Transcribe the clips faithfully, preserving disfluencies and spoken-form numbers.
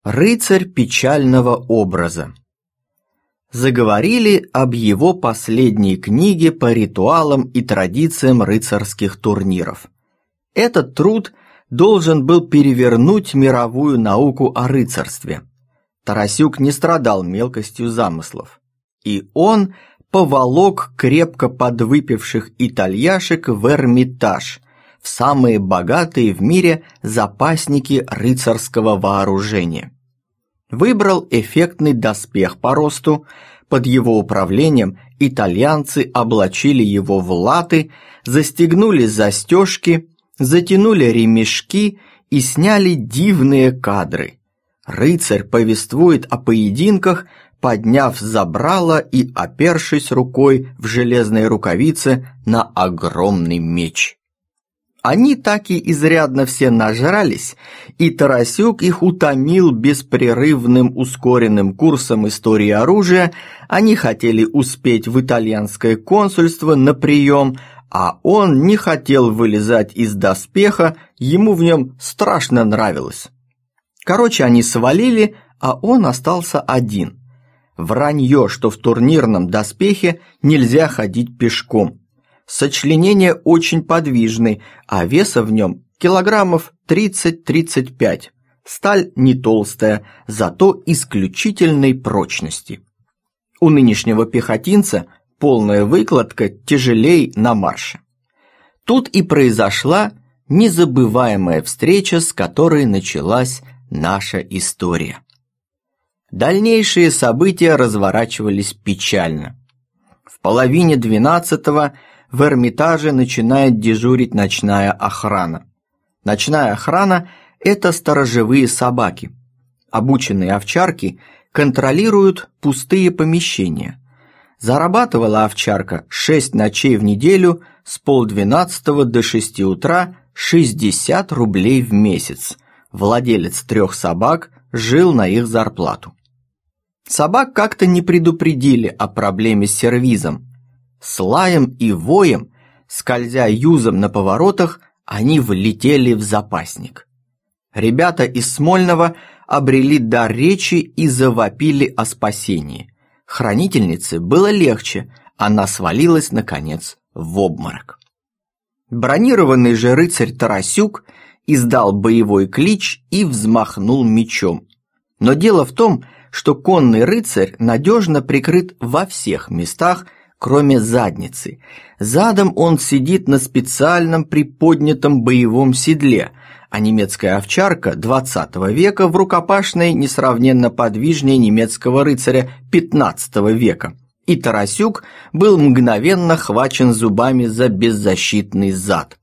Рыцарь печального образа. Заговорили об его последней книге по ритуалам и традициям рыцарских турниров. Этот труд должен был перевернуть мировую науку о рыцарстве. Тарасюк не страдал мелкостью замыслов. И он поволок крепко подвыпивших итальяшек в Эрмитаж, в самые богатые в мире запасники рыцарского вооружения. Выбрал эффектный доспех по росту, под его управлением итальянцы облачили его в латы, застегнули застежки, затянули ремешки и сняли дивные кадры. Рыцарь повествует о поединках, подняв забрало и опершись рукой в железной рукавице на огромный меч. Они так и изрядно все нажрались, и Тарасюк их утомил беспрерывным ускоренным курсом истории оружия. Они хотели успеть в итальянское консульство на прием, а он не хотел вылезать из доспеха, ему в нем страшно нравилось. Короче, они свалили, а он остался один. Вранье, что в турнирном доспехе нельзя ходить пешком. Сочленение очень подвижный, а веса в нем килограммов тридцать-тридцать пять. Сталь не толстая, зато исключительной прочности. У нынешнего пехотинца полная выкладка тяжелей на марше. Тут и произошла незабываемая встреча, с которой началась наша история. Дальнейшие события разворачивались печально. В половине двенадцатого в Эрмитаже начинает дежурить ночная охрана. Ночная охрана – это сторожевые собаки. Обученные овчарки контролируют пустые помещения. Зарабатывала овчарка шесть ночей в неделю с полдвенадцатого до шести утра шестьдесят рублей в месяц. Владелец трех собак жил на их зарплату. Собак как-то не предупредили о проблеме с сервизом. С лаем и воем, скользя юзом на поворотах, они влетели в запасник. Ребята из Смольного обрели дар речи и завопили о спасении. Хранительнице было легче, она свалилась, наконец, в обморок. Бронированный же рыцарь Тарасюк издал боевой клич и взмахнул мечом. Но дело в том, что конный рыцарь надежно прикрыт во всех местах, кроме задницы. Задом он сидит на специальном приподнятом боевом седле, а немецкая овчарка двадцатого века в рукопашной несравненно подвижнее немецкого рыцаря пятнадцатого века. И Тарасюк был мгновенно хвачен зубами за беззащитный зад.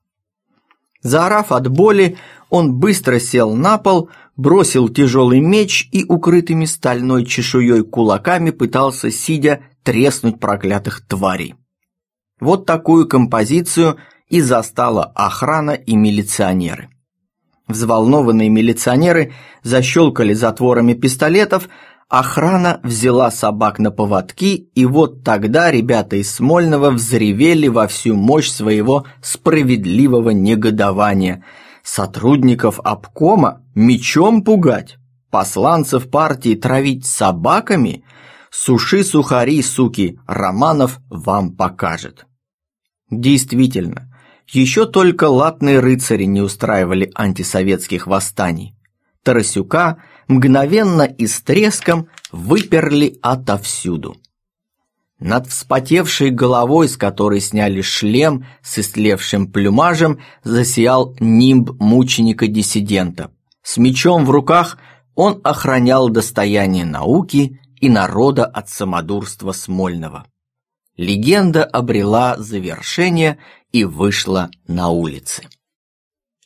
Заорав от боли, он быстро сел на пол, бросил тяжелый меч и укрытыми стальной чешуей кулаками пытался, сидя, треснуть проклятых тварей. Вот такую композицию и застала охрана и милиционеры. Взволнованные милиционеры защелкали затворами пистолетов, охрана взяла собак на поводки, и вот тогда ребята из Смольного взревели во всю мощь своего справедливого негодования. Сотрудников обкома мечом пугать, посланцев партии травить собаками? Суши сухари, суки, Романов вам покажет. Действительно, еще только латные рыцари не устраивали антисоветских восстаний. Тарасюка мгновенно и с треском выперли отовсюду. Над вспотевшей головой, с которой сняли шлем с истлевшим плюмажем, засиял нимб мученика-диссидента. С мечом в руках он охранял достояние науки и народа от самодурства Смольного. Легенда обрела завершение и вышла на улицы.